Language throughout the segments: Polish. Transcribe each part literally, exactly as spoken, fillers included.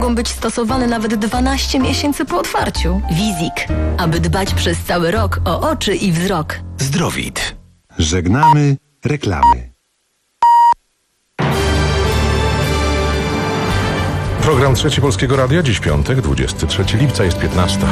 mogą być stosowane nawet dwanaście miesięcy po otwarciu. Wizik, aby dbać przez cały rok o oczy i wzrok. Zdrowit. Żegnamy reklamy. Program Trzeci Polskiego Radia, dziś piątek, dwudziestego trzeciego lipca, jest piętnasta.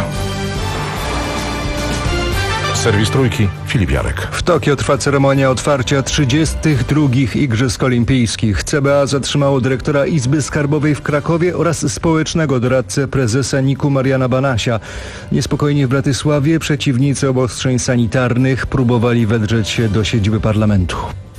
Serwis Trójki, Filip Jarek. W Tokio trwa ceremonia otwarcia trzydziestych drugich Igrzysk Olimpijskich. C B A zatrzymało dyrektora Izby Skarbowej w Krakowie oraz społecznego doradcę prezesa N I K-u Mariana Banasia. Niespokojnie w Bratysławie przeciwnicy obostrzeń sanitarnych próbowali wedrzeć się do siedziby parlamentu.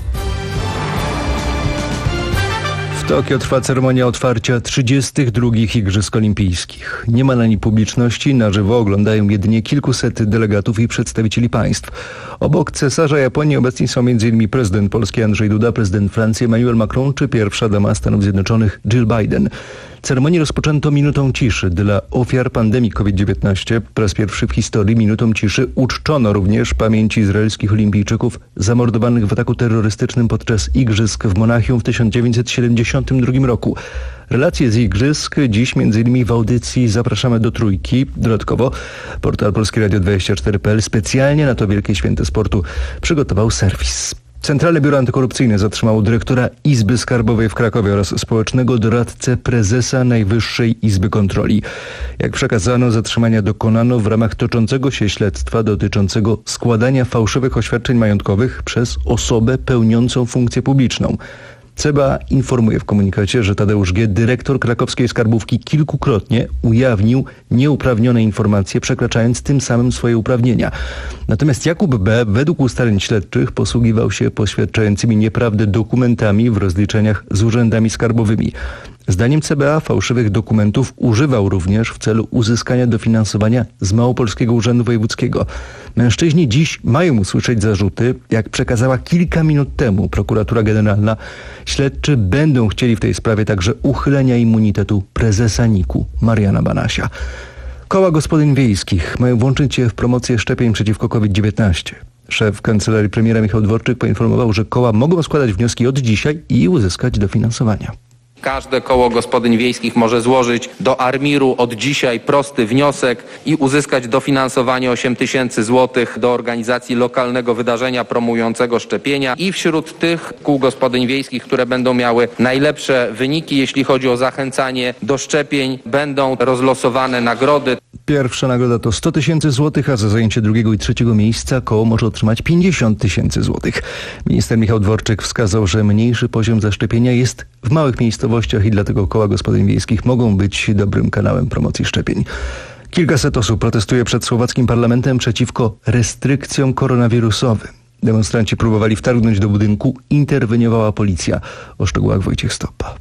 W Tokio trwa ceremonia otwarcia trzydziestych drugich Igrzysk Olimpijskich. Nie ma na niej publiczności, na żywo oglądają jedynie kilkuset delegatów i przedstawicieli państw. Obok cesarza Japonii obecni są m.in. prezydent Polski Andrzej Duda, prezydent Francji Emmanuel Macron czy pierwsza dama Stanów Zjednoczonych Jill Biden. Ceremonię rozpoczęto minutą ciszy dla ofiar pandemii COVID dziewiętnaście. Po raz pierwszy w historii minutą ciszy uczczono również pamięć izraelskich olimpijczyków zamordowanych w ataku terrorystycznym podczas Igrzysk w Monachium w tysiąc dziewięćset siedemdziesiątym drugim roku. Relacje z Igrzysk dziś m.in. w audycji Zapraszamy do Trójki. Dodatkowo portal Polskie Radio dwadzieścia cztery kropka p l specjalnie na to wielkie święto sportu przygotował serwis. Centralne Biuro Antykorupcyjne zatrzymało dyrektora Izby Skarbowej w Krakowie oraz społecznego doradcę prezesa Najwyższej Izby Kontroli. Jak przekazano, zatrzymania dokonano w ramach toczącego się śledztwa dotyczącego składania fałszywych oświadczeń majątkowych przez osobę pełniącą funkcję publiczną. C B A informuje w komunikacie, że Tadeusz G., dyrektor krakowskiej skarbówki, kilkukrotnie ujawnił nieuprawnione informacje, przekraczając tym samym swoje uprawnienia. Natomiast Jakub B. według ustaleń śledczych posługiwał się poświadczającymi nieprawdę dokumentami w rozliczeniach z urzędami skarbowymi. Zdaniem C B A fałszywych dokumentów używał również w celu uzyskania dofinansowania z Małopolskiego Urzędu Wojewódzkiego. Mężczyźni dziś mają usłyszeć zarzuty. Jak przekazała kilka minut temu prokuratura generalna, śledczy będą chcieli w tej sprawie także uchylenia immunitetu prezesa N I K-u Mariana Banasia. Koła gospodyń wiejskich mają włączyć się w promocję szczepień przeciwko COVID dziewiętnaście. Szef kancelarii premiera Michał Dworczyk poinformował, że koła mogą składać wnioski od dzisiaj i uzyskać dofinansowania. Każde koło gospodyń wiejskich może złożyć do ARMiR-u od dzisiaj prosty wniosek i uzyskać dofinansowanie osiem tysięcy złotych do organizacji lokalnego wydarzenia promującego szczepienia. I wśród tych kół gospodyń wiejskich, które będą miały najlepsze wyniki, jeśli chodzi o zachęcanie do szczepień, będą rozlosowane nagrody. Pierwsza nagroda to sto tysięcy złotych, a za zajęcie drugiego i trzeciego miejsca koło może otrzymać pięćdziesiąt tysięcy złotych. Minister Michał Dworczyk wskazał, że mniejszy poziom zaszczepienia jest w małych miejscowościach i dlatego koła gospodyń wiejskich mogą być dobrym kanałem promocji szczepień. Kilkaset osób protestuje przed słowackim parlamentem przeciwko restrykcjom koronawirusowym. Demonstranci próbowali wtargnąć do budynku, interweniowała policja. O szczegółach Wojciech Stopa.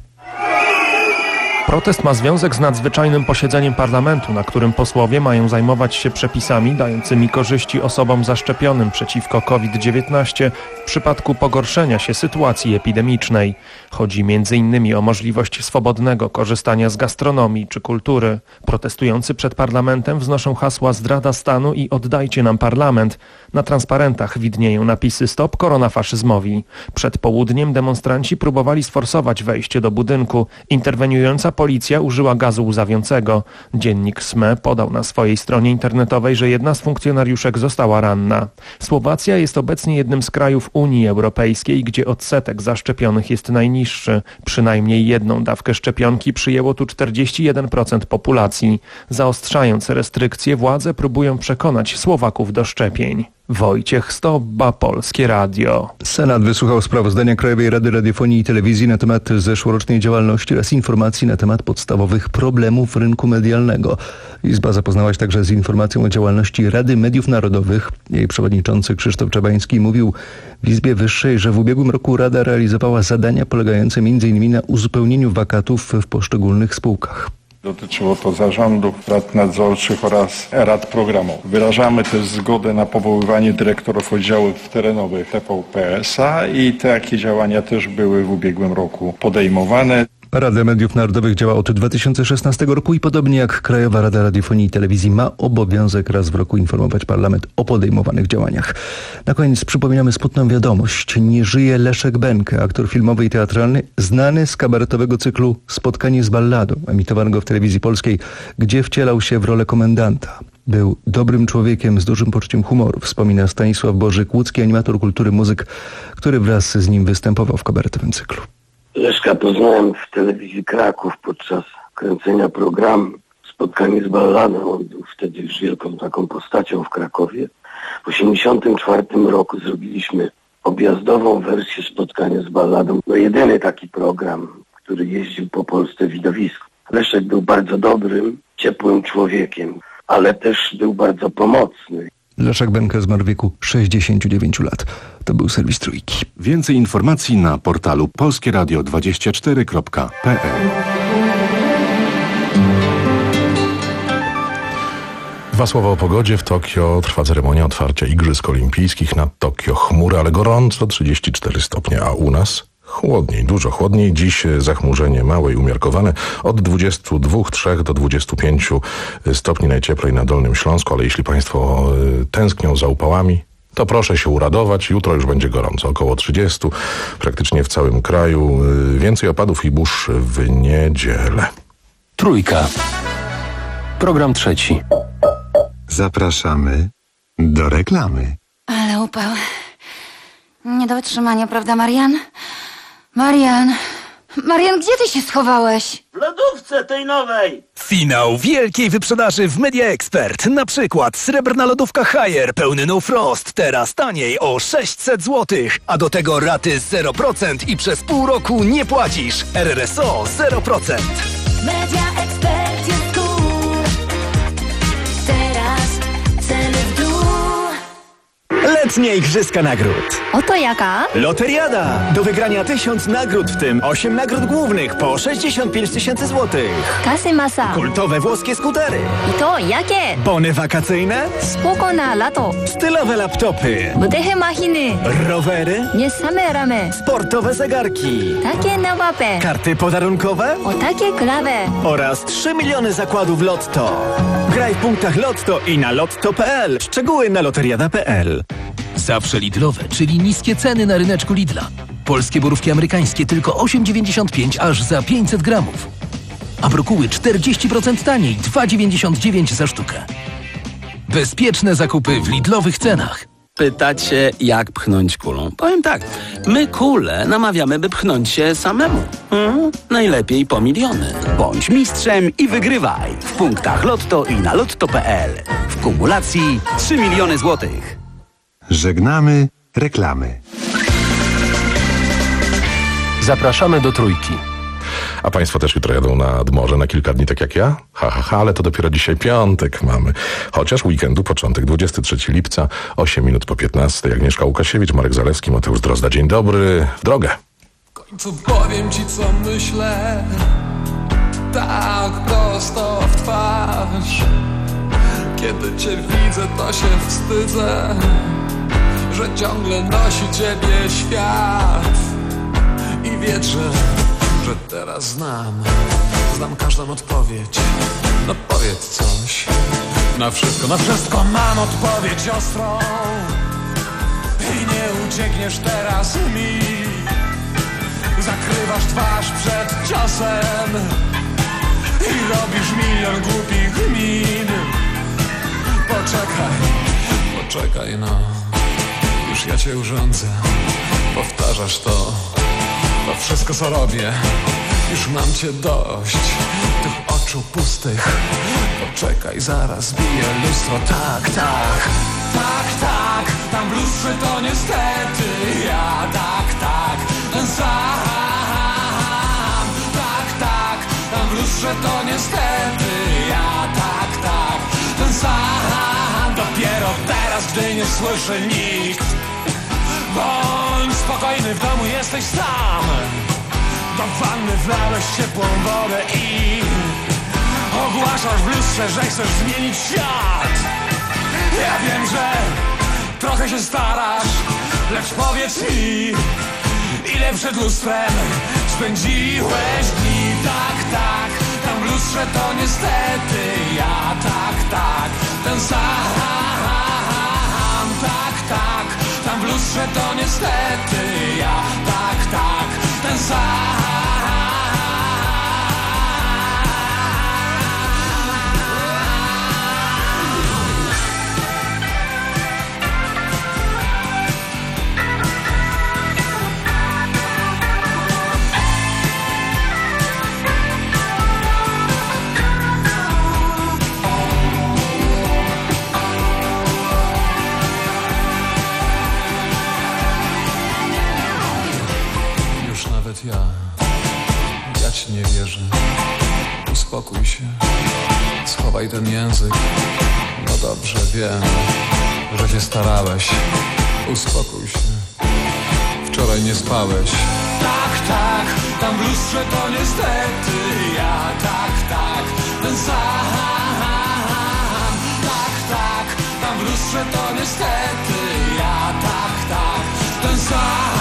Protest ma związek z nadzwyczajnym posiedzeniem parlamentu, na którym posłowie mają zajmować się przepisami dającymi korzyści osobom zaszczepionym przeciwko COVID dziewiętnaście w przypadku pogorszenia się sytuacji epidemicznej. Chodzi między innymi o możliwość swobodnego korzystania z gastronomii czy kultury. Protestujący przed parlamentem wznoszą hasła zdrada stanu i oddajcie nam parlament. Na transparentach widnieją napisy stop koronafaszyzmowi. Przed południem demonstranci próbowali sforsować wejście do budynku. Interweniująca policja użyła gazu łzawiącego. Dziennik S M E podał na swojej stronie internetowej, że jedna z funkcjonariuszek została ranna. Słowacja jest obecnie jednym z krajów Unii Europejskiej, gdzie odsetek zaszczepionych jest najniższy. Przynajmniej jedną dawkę szczepionki przyjęło tu czterdzieści jeden procent populacji. Zaostrzając restrykcje, władze próbują przekonać Słowaków do szczepień. Wojciech Stobba, Polskie Radio. Senat wysłuchał sprawozdania Krajowej Rady Radiofonii i Telewizji na temat zeszłorocznej działalności oraz informacji na temat podstawowych problemów rynku medialnego. Izba zapoznała się także z informacją o działalności Rady Mediów Narodowych. Jej przewodniczący Krzysztof Czabański mówił w Izbie Wyższej, że w ubiegłym roku Rada realizowała zadania polegające między innymi na uzupełnieniu wakatów w poszczególnych spółkach. Dotyczyło to zarządów, rad nadzorczych oraz rad programowych. Wyrażamy też zgodę na powoływanie dyrektorów oddziałów terenowych T V P S a i takie działania też były w ubiegłym roku podejmowane. Rada Mediów Narodowych działa od dwa tysiące szesnastego roku i podobnie jak Krajowa Rada Radiofonii i Telewizji ma obowiązek raz w roku informować parlament o podejmowanych działaniach. Na koniec przypominamy smutną wiadomość. Nie żyje Leszek Benke, aktor filmowy i teatralny, znany z kabaretowego cyklu Spotkanie z balladą, emitowanego w telewizji polskiej, gdzie wcielał się w rolę komendanta. Był dobrym człowiekiem z dużym poczuciem humoru, wspomina Stanisław Bożyk, łódzki animator kultury, muzyk, który wraz z nim występował w kabaretowym cyklu. Leszka poznałem w telewizji Kraków podczas kręcenia programu Spotkanie z balladą. On był wtedy już wielką taką postacią w Krakowie. W osiemdziesiątym czwartym roku zrobiliśmy objazdową wersję Spotkania z balladą. No jedyny taki program, który jeździł po Polsce widowisku. Leszek był bardzo dobrym, ciepłym człowiekiem, ale też był bardzo pomocny. Leszek Benke zmarł w wieku sześćdziesięciu dziewięciu lat. To był serwis Trójki. Więcej informacji na portalu polskie radio dwadzieścia cztery kropka p l. Dwa słowa o pogodzie. W Tokio trwa ceremonia otwarcia Igrzysk Olimpijskich. Nad Tokio chmury, ale gorąco, trzydzieści cztery stopnie, a u nas chłodniej, dużo chłodniej. Dziś zachmurzenie małe i umiarkowane. Od dwudziestu dwóch, trzech do dwudziestu pięciu stopni najcieplej na Dolnym Śląsku, ale jeśli Państwo tęsknią za upałami, to proszę się uradować. Jutro już będzie gorąco, około trzydziestu, praktycznie w całym kraju. Więcej opadów i burz w niedzielę. Trójka. Program trzeci. Zapraszamy do reklamy. Ale upał. Nie do wytrzymania, prawda, Marian? Marian! Marian, gdzie ty się schowałeś? W lodówce tej nowej! Finał wielkiej wyprzedaży w Media Expert. Na przykład srebrna lodówka Haier pełny No Frost. Teraz taniej o sześćset złotych. A do tego raty zero procent i przez pół roku nie płacisz. R R S O zero procent. Media Expert jest cool. Teraz ceny w dół. Letnie Igrzyska Nagród. Oto jaka? Loteriada. Do wygrania tysiąc nagród, w tym osiem nagród głównych po sześćdziesiąt pięć tysięcy złotych. Kasy masa. Kultowe włoskie skutery. I to jakie? Bony wakacyjne. Spoko na lato. Stylowe laptopy. Budychy machiny. Rowery. Nie same ramy. Sportowe zegarki. Takie nowape. Karty podarunkowe. O takie klawe. Oraz trzy miliony zakładów Lotto. Graj w punktach Lotto i na lotto kropka p l. Szczegóły na loteriada kropka p l. Zawsze Lidlowe, czyli niskie ceny na ryneczku Lidla. Polskie borówki amerykańskie tylko osiem dziewięćdziesiąt pięć aż za pięćset gramów. A brokuły czterdzieści procent taniej, dwa dziewięćdziesiąt dziewięć za sztukę. Bezpieczne zakupy w Lidlowych cenach. Pytacie, jak pchnąć kulą? Powiem tak, my kulę namawiamy, by pchnąć się samemu. Hmm? Najlepiej po miliony. Bądź mistrzem i wygrywaj w punktach Lotto i na lotto kropka p l. W kumulacji trzy miliony złotych. Żegnamy reklamy. Zapraszamy do Trójki. A Państwo też jutro jadą nad morze na kilka dni, tak jak ja? Ha, ha, ha, ale to dopiero dzisiaj piątek mamy. Chociaż weekendu początek, dwudziestego trzeciego lipca, osiem minut po piętnastej. Agnieszka Łukasiewicz, Marek Zalewski, Mateusz Drozda. Dzień dobry, w drogę. W końcu powiem ci, co myślę, tak prosto w twarz. Kiedy cię widzę, to się wstydzę, że ciągle nosi ciebie świat. I wiedz, że, że teraz znam, znam każdą odpowiedź. No powiedz coś, na wszystko, na wszystko mam odpowiedź ostrą. I nie uciekniesz teraz mi. Zakrywasz twarz przed ciosem i robisz milion głupich min. Poczekaj, poczekaj no, już ja cię urządzę. Powtarzasz to, to wszystko co robię. Już mam cię dość, tych oczu pustych. Poczekaj, zaraz bije lustro. Tak, tak, tak, tak. Tam w lustrze to niestety ja. Tak, tak, ten sam. Tak, tak, tam w lustrze to niestety ja. Tak, tak, ten sam. Dopiero teraz, gdy nie słyszy nikt. Bądź spokojny, w domu jesteś sam. Do wanny wlałeś ciepłą wodę i ogłaszasz w lustrze, że chcesz zmienić świat. Ja wiem, że trochę się starasz, lecz powiedz mi, ile przed lustrem spędziłeś dni. Tak, tak, tam w lustrze to niestety ja. Tak, tak, ten sam. Tak, tak, tam w lustrze to niestety ja. Tak, tak, ten sam. Ja, ja ci nie wierzę. Uspokój się, schowaj ten język. No dobrze, wiem, że się starałeś. Uspokój się, wczoraj nie spałeś. Tak, tak, tam w lustrze to niestety ja. Tak, tak, ten sam. Tak, tak, tam w lustrze to niestety ja. Tak, tak, ten sam.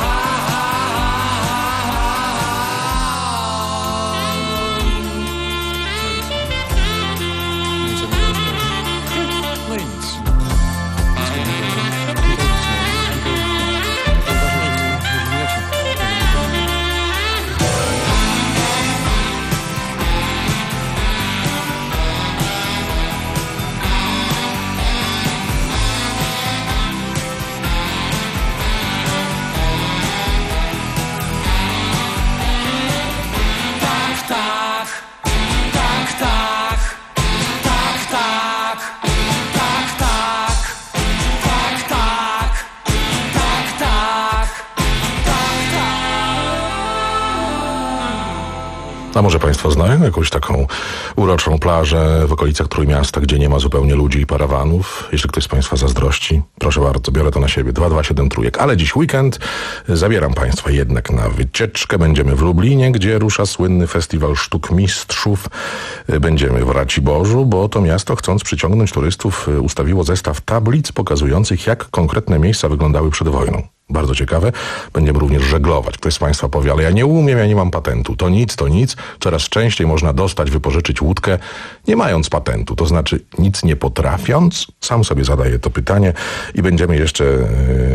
A może Państwo znają jakąś taką uroczą plażę w okolicach Trójmiasta, gdzie nie ma zupełnie ludzi i parawanów? Jeśli ktoś z Państwa zazdrości, proszę bardzo, biorę to na siebie. dwa dwa siedem trójek. Ale dziś weekend zabieram Państwa jednak na wycieczkę. Będziemy w Lublinie, gdzie rusza słynny festiwal sztuk mistrzów. Będziemy w Raciborzu, bo to miasto, chcąc przyciągnąć turystów, ustawiło zestaw tablic pokazujących, jak konkretne miejsca wyglądały przed wojną. Bardzo ciekawe. Będziemy również żeglować. Ktoś z Państwa powie, ale ja nie umiem, ja nie mam patentu. To nic, to nic. Coraz częściej można dostać, wypożyczyć łódkę, nie mając patentu. To znaczy nic nie potrafiąc. Sam sobie zadaję to pytanie i będziemy jeszcze yy,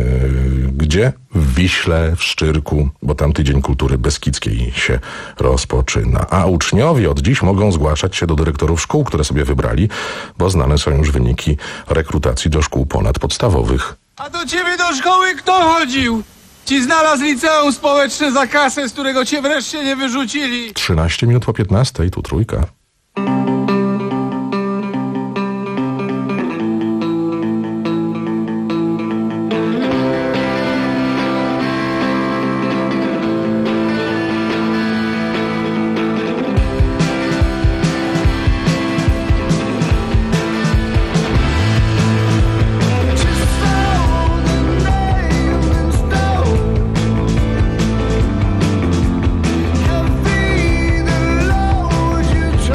gdzie? W Wiśle, w Szczyrku, bo tam Tydzień Kultury Beskidzkiej się rozpoczyna. A uczniowie od dziś mogą zgłaszać się do dyrektorów szkół, które sobie wybrali, bo znane są już wyniki rekrutacji do szkół ponadpodstawowych. A do ciebie do szkoły kto chodził? Ci znalazł liceum społeczne za kasę, z którego cię wreszcie nie wyrzucili. trzynaście minut po piętnastej, tu Trójka. Try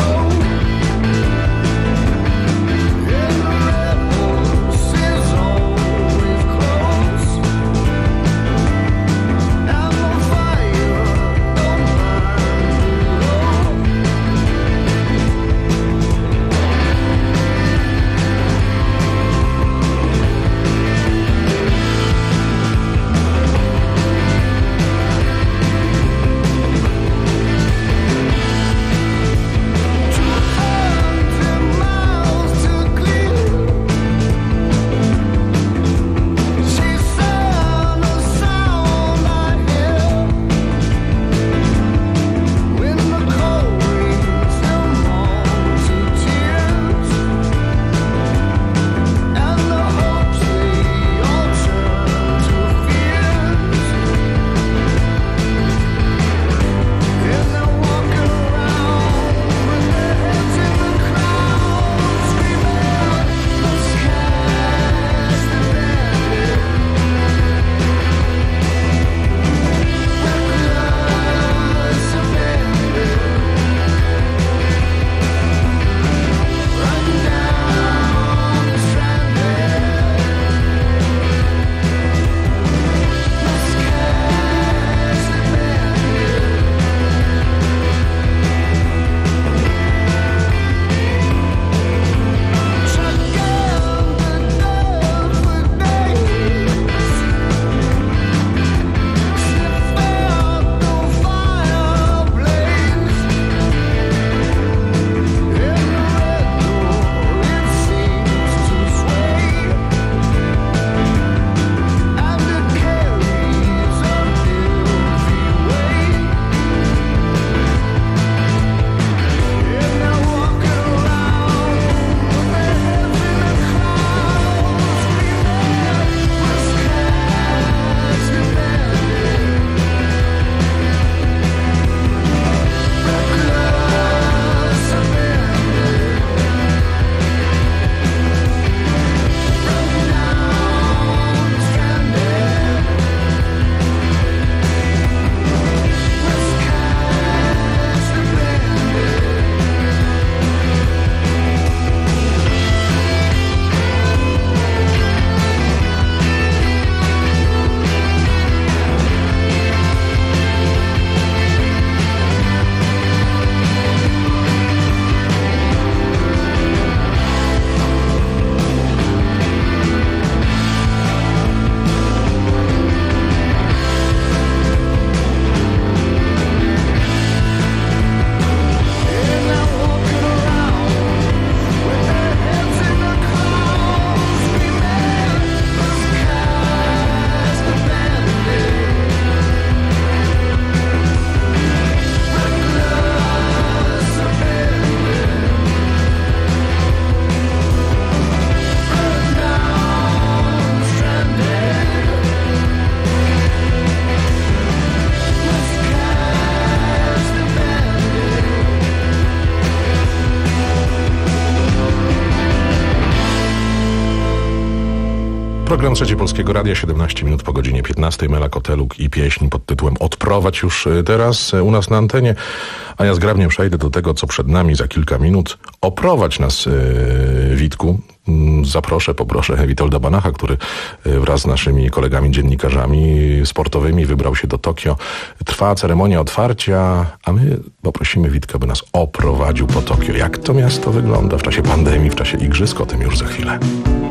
Program Trzeciej Polskiego Radia, siedemnaście minut po godzinie piętnastej. Mela Koteluk i pieśń pod tytułem Odprowadź już teraz u nas na antenie. A ja zgrabnie przejdę do tego, co przed nami za kilka minut. Oprowadź nas, yy, Witku. Zaproszę, poproszę Witolda Banacha, który wraz z naszymi kolegami dziennikarzami sportowymi wybrał się do Tokio. Trwa ceremonia otwarcia, a my poprosimy Witka, by nas oprowadził po Tokio. Jak to miasto wygląda w czasie pandemii, w czasie igrzysk? O tym już za chwilę.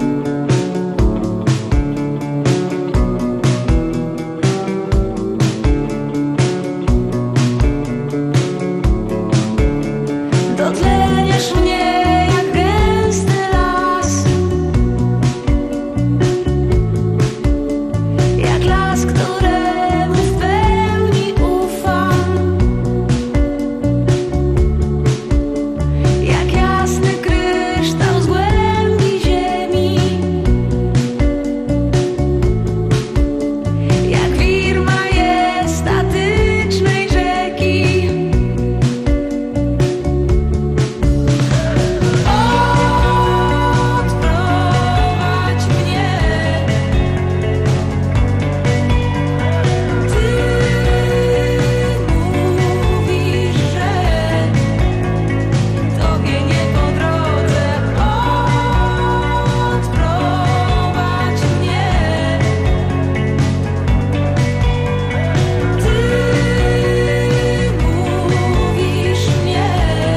Dotleniesz mnie jak gęsty las, jak las, któremu w pełni ufam, jak jasny kryształ z głębi ziemi, jak wir majestatycznej rzeki. Odprowadź mnie, Ty mówisz, że Tobie nie po drodze. Odprowadź mnie, Ty mówisz mnie,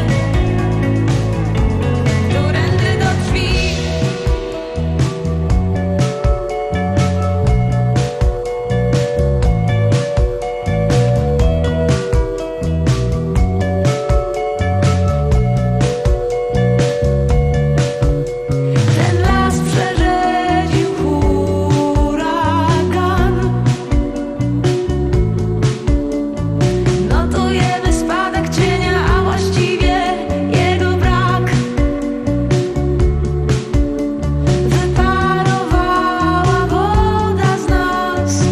którędy do drzwi. Ten las przerzedził huragan. Notujemy spadek cienia, a właściwie jego brak. Wyparowała woda z nas.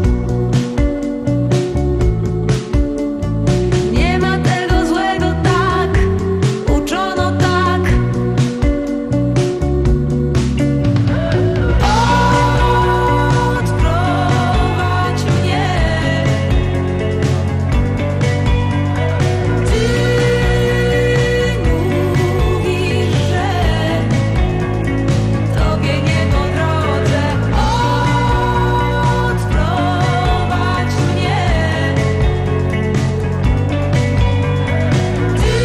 Nie ma tego złego, tak uczono, tak. Odprowadź mnie, Ty mówisz, że Tobie nie po drodze. Odprowadź mnie, Ty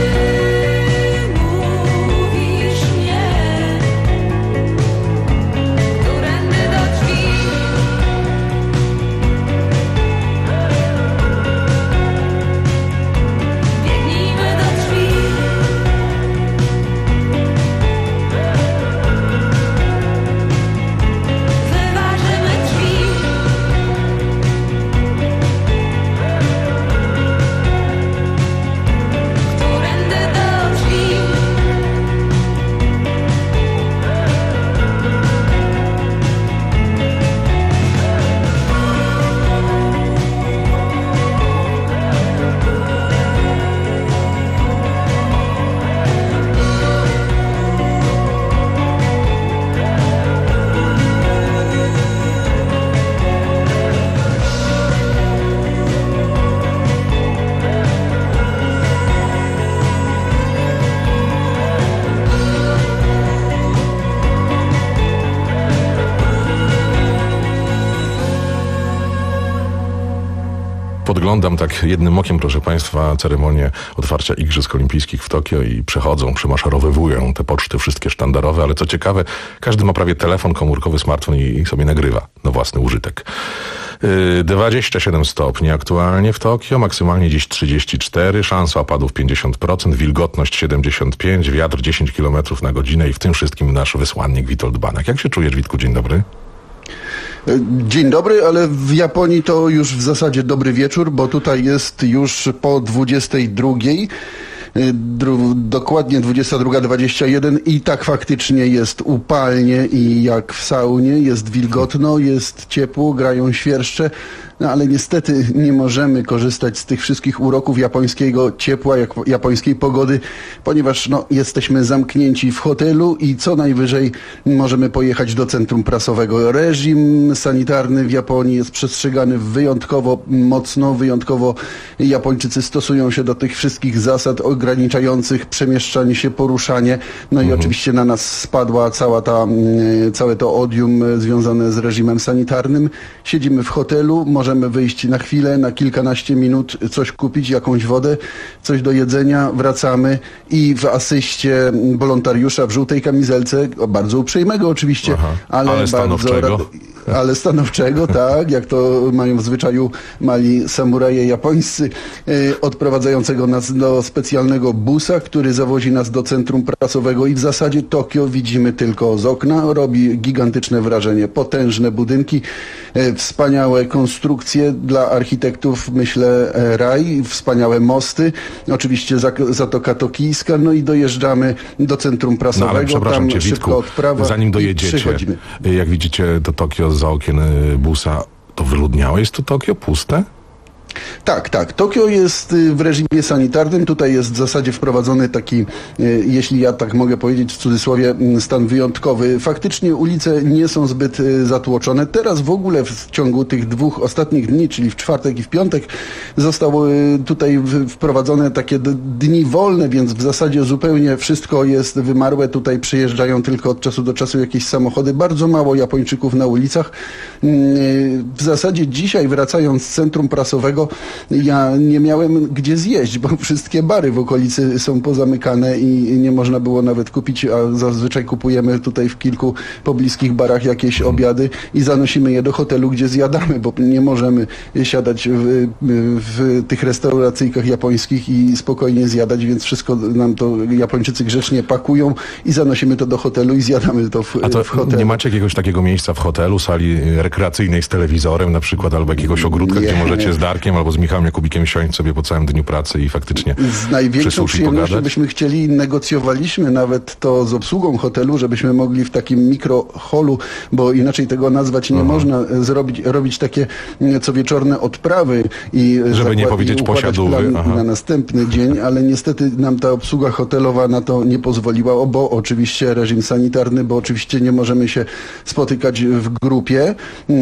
mówisz mnie, którędy do drzwi. Biegnijmy do drzwi. Wyważymy drzwi. Którędy do drzwi. Podglądam tak jednym okiem, proszę Państwa, ceremonię otwarcia Igrzysk Olimpijskich w Tokio i przechodzą, przemaszerowywują te poczty wszystkie sztandarowe, ale co ciekawe, każdy ma prawie telefon komórkowy, smartfon i, i sobie nagrywa na własny użytek. Yy, dwadzieścia siedem stopni aktualnie w Tokio, maksymalnie dziś trzydzieści cztery, szansa opadów pięćdziesiąt procent, wilgotność siedemdziesiąt pięć, wiatr dziesięć kilometrów na godzinę i w tym wszystkim nasz wysłannik Witold Banach. Jak się czujesz, Witku? Dzień dobry. Dzień dobry, ale w Japonii to już w zasadzie dobry wieczór, bo tutaj jest już po dwudziestej drugiej. Dru, dokładnie dwudziesta druga dwadzieścia jeden i tak faktycznie jest upalnie i jak w saunie, jest wilgotno, jest ciepło, grają świerszcze. No ale niestety nie możemy korzystać z tych wszystkich uroków japońskiego ciepła, jak, japońskiej pogody, ponieważ no, jesteśmy zamknięci w hotelu i co najwyżej możemy pojechać do centrum prasowego. Reżim sanitarny w Japonii jest przestrzegany wyjątkowo mocno, wyjątkowo Japończycy stosują się do tych wszystkich zasad ograniczających przemieszczanie się, poruszanie. No i mhm. oczywiście na nas spadła cała ta, całe to odium związane z reżimem sanitarnym. Siedzimy w hotelu, możemy wyjść na chwilę, na kilkanaście minut, coś kupić, jakąś wodę, coś do jedzenia, wracamy i w asyście wolontariusza w żółtej kamizelce, bardzo uprzejmego oczywiście, Aha, ale, ale bardzo stanowczego. Ale stanowczego, tak, jak to mają w zwyczaju mali samuraje japońscy, yy, odprowadzającego nas do specjalnego busa, który zawozi nas do centrum prasowego i w zasadzie Tokio widzimy tylko z okna. Robi gigantyczne wrażenie, potężne budynki, yy, wspaniałe konstrukcje dla architektów, myślę, e, raj, wspaniałe mosty, oczywiście Zatoka Tokijska, no i dojeżdżamy do centrum prasowego. No, ale przepraszam tam cię, szybko odprawa, zanim dojedziecie, jak widzicie do Tokio za okien busa, to wyludniałe jest to Tokio? Puste? Tak, tak. Tokio jest w reżimie sanitarnym. Tutaj jest w zasadzie wprowadzony taki, jeśli ja tak mogę powiedzieć w cudzysłowie, stan wyjątkowy. Faktycznie ulice nie są zbyt zatłoczone. Teraz w ogóle w ciągu tych dwóch ostatnich dni, czyli w czwartek i w piątek, zostały tutaj wprowadzone takie dni wolne, więc w zasadzie zupełnie wszystko jest wymarłe. Tutaj przyjeżdżają tylko od czasu do czasu jakieś samochody. Bardzo mało Japończyków na ulicach. W zasadzie dzisiaj, wracając z centrum prasowego, ja nie miałem gdzie zjeść, bo wszystkie bary w okolicy są pozamykane i nie można było nawet kupić, a zazwyczaj kupujemy tutaj w kilku pobliskich barach jakieś obiady i zanosimy je do hotelu, gdzie zjadamy, bo nie możemy siadać w, w tych restauracyjkach japońskich i spokojnie zjadać, więc wszystko nam to Japończycy grzecznie pakują i zanosimy to do hotelu i zjadamy to w, a to w hotelu. Nie macie jakiegoś takiego miejsca w hotelu, sali rekreacyjnej z telewizorem na przykład, albo jakiegoś ogródka, nie, gdzie możecie nie. z Darkiem albo z Michałem Jakubikiem siąść sobie po całym dniu pracy i faktycznie z największą przyjemnością pogadać? byśmy chcieli, negocjowaliśmy nawet to z obsługą hotelu, żebyśmy mogli w takim mikroholu, bo inaczej tego nazwać nie Aha. można, zrobić, robić takie co wieczorne odprawy i żeby nie powiedzieć posiadówy na następny dzień, ale niestety nam ta obsługa hotelowa na to nie pozwoliła, bo oczywiście reżim sanitarny, bo oczywiście nie możemy się spotykać w grupie,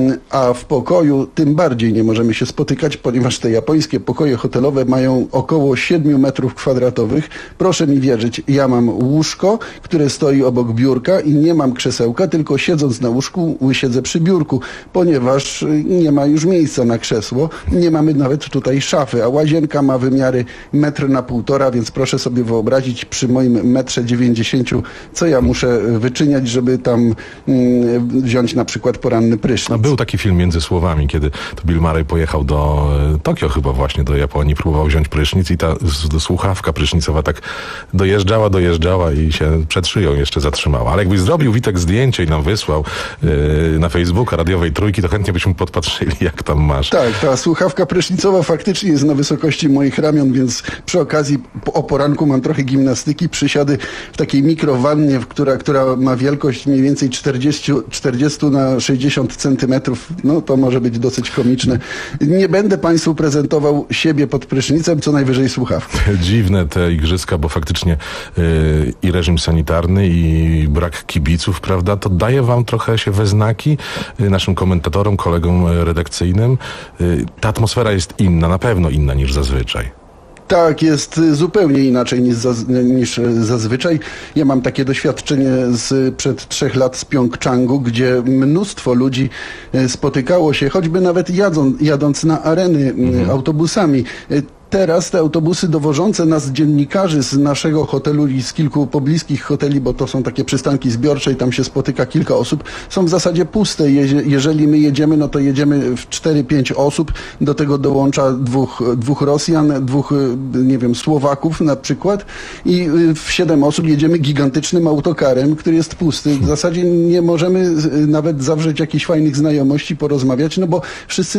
a w pokoju tym bardziej nie możemy się spotykać, ponieważ te japońskie pokoje hotelowe mają około siedmiu metrów kwadratowych. Proszę mi wierzyć, ja mam łóżko, które stoi obok biurka i nie mam krzesełka, tylko siedząc na łóżku siedzę przy biurku, ponieważ nie ma już miejsca na krzesło. Nie mamy nawet tutaj szafy, a łazienka ma wymiary metr na półtora, więc proszę sobie wyobrazić przy moim metrze dziewięćdziesięciu, co ja muszę wyczyniać, żeby tam mm, wziąć na przykład poranny prysznic. No, był taki film Między Słowami, kiedy to Bill Murray pojechał do Tokio chyba właśnie, do Japonii, próbował wziąć prysznic i ta z, słuchawka prysznicowa tak dojeżdżała, dojeżdżała i się przed szyją jeszcze zatrzymała. Ale jakbyś zrobił, Witek, zdjęcie i nam wysłał yy, na Facebooka Radiowej Trójki, to chętnie byśmy podpatrzyli, jak tam masz. Tak, ta słuchawka prysznicowa faktycznie jest na wysokości moich ramion, więc przy okazji o poranku mam trochę gimnastyki, przysiady w takiej mikrowannie, która, która ma wielkość mniej więcej czterdzieści, czterdzieści na sześćdziesiąt centymetrów. No to może być dosyć komiczne. Nie będę Państwu prezentował siebie pod prysznicem, co najwyżej słuchawki. Dziwne te igrzyska, bo faktycznie yy, i reżim sanitarny, i brak kibiców, prawda, to daje wam trochę się we znaki, yy, naszym komentatorom, kolegom redakcyjnym. Yy, ta atmosfera jest inna, na pewno inna niż zazwyczaj. Tak, jest zupełnie inaczej niż, zaz, niż zazwyczaj. Ja mam takie doświadczenie z przed trzech lat z Pjongczangu, gdzie mnóstwo ludzi spotykało się, choćby nawet jadzą, jadąc na areny mhm. autobusami. Teraz te autobusy dowożące nas dziennikarzy z naszego hotelu i z kilku pobliskich hoteli, bo to są takie przystanki zbiorcze i tam się spotyka kilka osób, są w zasadzie puste. Je, jeżeli my jedziemy, no to jedziemy w cztery pięć osób, do tego dołącza dwóch, dwóch Rosjan, dwóch, nie wiem, Słowaków na przykład i w siedem osób jedziemy gigantycznym autokarem, który jest pusty. W zasadzie nie możemy nawet zawrzeć jakichś fajnych znajomości, porozmawiać, no bo wszyscy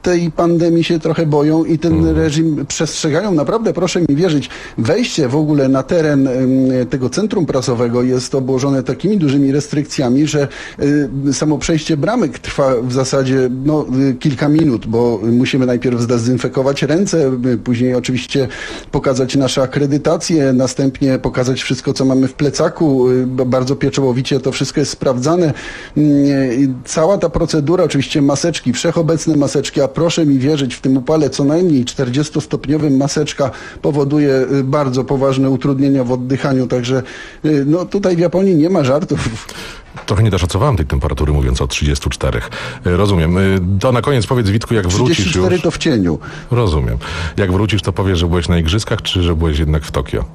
tej pandemii się trochę boją i ten reżim przestrzegają. Naprawdę, proszę mi wierzyć, wejście w ogóle na teren tego centrum prasowego jest obłożone takimi dużymi restrykcjami, że samo przejście bramek trwa w zasadzie no, kilka minut, bo musimy najpierw zdezynfekować ręce, później oczywiście pokazać nasze akredytacje, następnie pokazać wszystko, co mamy w plecaku. Bardzo pieczołowicie to wszystko jest sprawdzane. Cała ta procedura, oczywiście maseczki, wszechobecne maseczki, a proszę mi wierzyć, w tym upale co najmniej czterdziestostopniowym maseczka powoduje bardzo poważne utrudnienia w oddychaniu, także no, tutaj w Japonii nie ma żartów. Trochę nie doszacowałem tej temperatury, mówiąc o trzydziestu czterech. Rozumiem. To na koniec powiedz, Witku, jak wrócisz trzydzieści cztery już... to w cieniu. Rozumiem. Jak wrócisz, to powiesz, że byłeś na igrzyskach, czy że byłeś jednak w Tokio?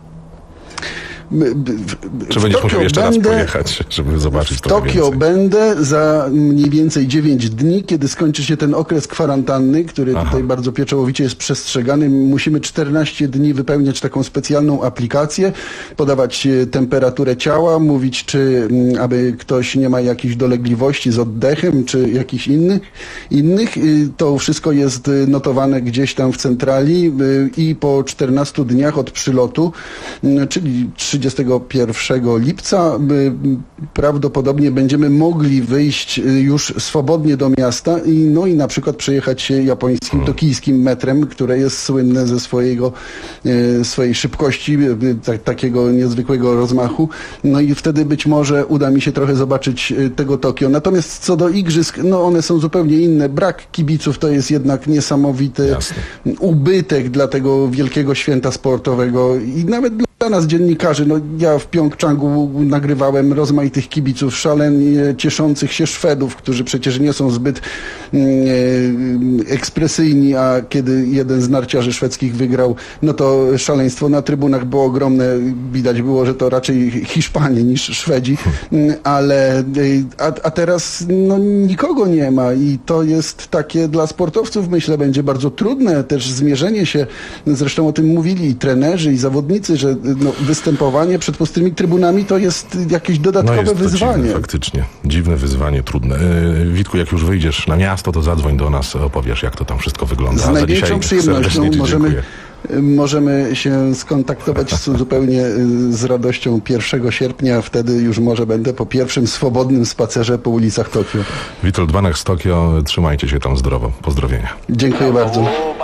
Czy będziesz musiał jeszcze raz pojechać, żeby zobaczyć w trochę Tokio więcej? będę za mniej więcej dziewięć dni, kiedy skończy się ten okres kwarantanny, który Aha. tutaj bardzo pieczołowicie jest przestrzegany. Musimy czternaście dni wypełniać taką specjalną aplikację, podawać temperaturę ciała, mówić, czy aby ktoś nie ma jakichś dolegliwości z oddechem, czy jakichś innych. innych. To wszystko jest notowane gdzieś tam w centrali i po czternastu dniach od przylotu, czyli trzydziestego pierwszego lipca prawdopodobnie będziemy mogli wyjść już swobodnie do miasta i no i na przykład przejechać się japońskim, tokijskim metrem, które jest słynne ze swojego, swojej szybkości, tak, takiego niezwykłego rozmachu. No i wtedy być może uda mi się trochę zobaczyć tego Tokio. Natomiast co do igrzysk, no one są zupełnie inne. Brak kibiców to jest jednak niesamowity Jasne. ubytek dla tego wielkiego święta sportowego i nawet dla Dla nas dziennikarzy, no ja w Pjongczangu nagrywałem rozmaitych kibiców, szalenie cieszących się Szwedów, którzy przecież nie są zbyt e, ekspresyjni, a kiedy jeden z narciarzy szwedzkich wygrał, no to szaleństwo na trybunach było ogromne. Widać było, że to raczej Hiszpanie niż Szwedzi, ale a, a teraz no, nikogo nie ma i to jest takie dla sportowców, myślę, będzie bardzo trudne też zmierzenie się, zresztą o tym mówili i trenerzy, i zawodnicy, że no, występowanie przed pustymi trybunami to jest jakieś dodatkowe no jest to wyzwanie. Dziwne, faktycznie. Dziwne wyzwanie, trudne. Yy, Witku, jak już wyjdziesz na miasto, to zadzwoń do nas, opowiesz, jak to tam wszystko wygląda. Z największą przyjemnością możemy, dziękuję. możemy się skontaktować zupełnie z radością pierwszego sierpnia. Wtedy już może będę po pierwszym swobodnym spacerze po ulicach Tokio. Witold Banach z Tokio, trzymajcie się tam zdrowo. Pozdrowienia. Dziękuję bardzo.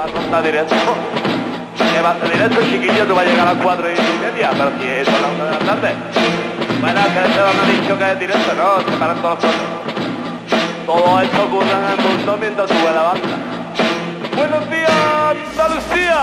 Levanta directo, chiquillo, tú vas a llegar a las cuatro y media, pero si es a la una de la tarde. Bueno, que este no me ha dicho que es directo, no, se paran todos los cuatro. Todo esto ocurre en el mundo mientras sube la banda. ¡Buenos días, Andalucía!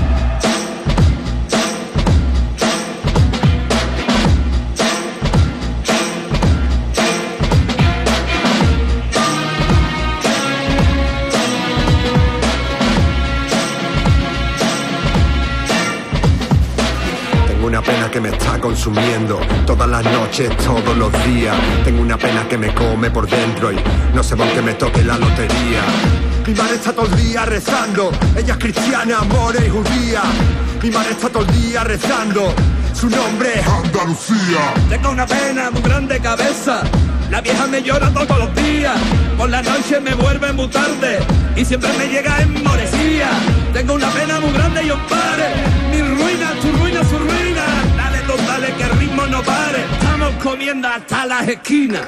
Una pena que me está consumiendo todas las noches, todos los días. Tengo una pena que me come por dentro y no sé por qué me toque la lotería. Mi madre está todo el día rezando, ella es cristiana, amor y judía. Mi madre está todo el día rezando, su nombre es Andalucía. Tengo una pena muy grande cabeza, la vieja me llora todos los días. Por la noche me vuelve muy tarde y siempre me llega en moresía. Tengo una pena muy grande y os pare, mi ruina, tu ruina, su ruina. Dale, dos, dale, que el ritmo no pare. Estamos comiendo hasta las esquinas.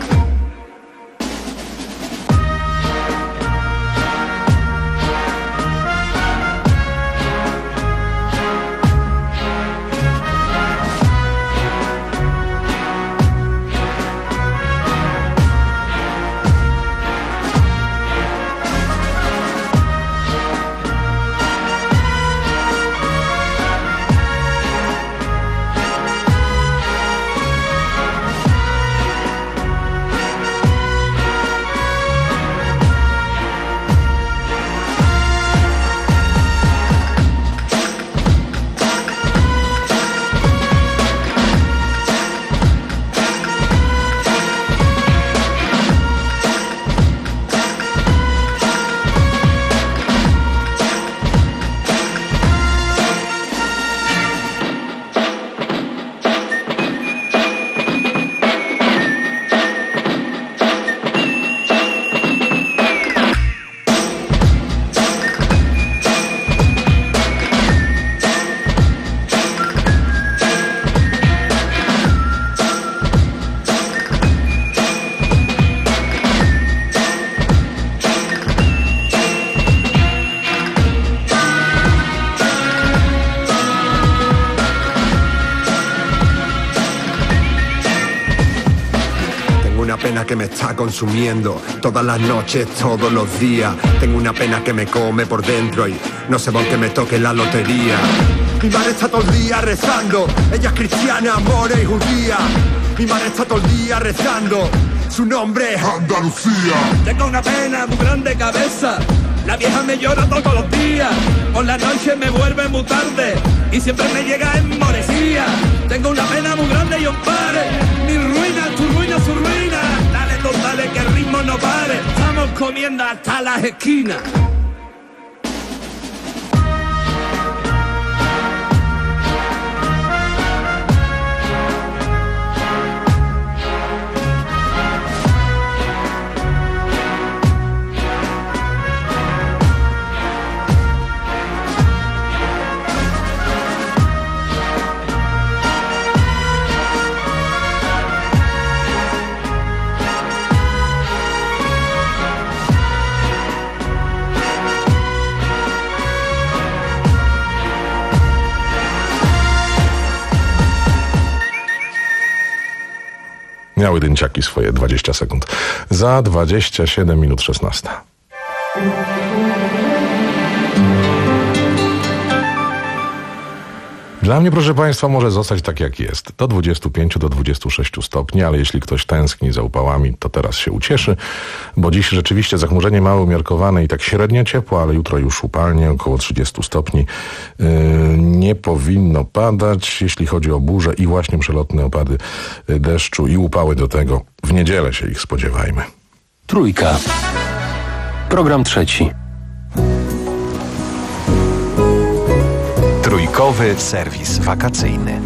pena que me está consumiendo. Todas las noches, todos los días. Tengo una pena que me come por dentro y no sé por qué me toque la lotería. Mi madre está todo el día rezando. Ella es cristiana, amores y judía. Mi madre está todo el día rezando. Su nombre es Andalucía. Tengo una pena muy grande cabeza. La vieja me llora todos los días. Por la noche me vuelve muy tarde y siempre me llega en morecía. Tengo una pena muy grande y os pare. Mi ruina, tu ruina, su ruina. Dale, dos, dale, que el ritmo no pare. Estamos comiendo hasta las esquinas. Miały dynciaki swoje dwadzieścia sekund. Za dwadzieścia siedem minut szesnasta. Dla mnie, proszę Państwa, może zostać tak jak jest. Do dwudziestu pięciu do dwudziestu sześciu stopni, ale jeśli ktoś tęskni za upałami, to teraz się ucieszy, bo dziś rzeczywiście zachmurzenie małe umiarkowane i tak średnio ciepło, ale jutro już upalnie, około trzydziestu stopni. Yy, nie powinno padać, jeśli chodzi o burze i właśnie przelotne opady deszczu i upały do tego. W niedzielę się ich spodziewajmy. Trójka. Program trzeci. Trójkowy serwis wakacyjny.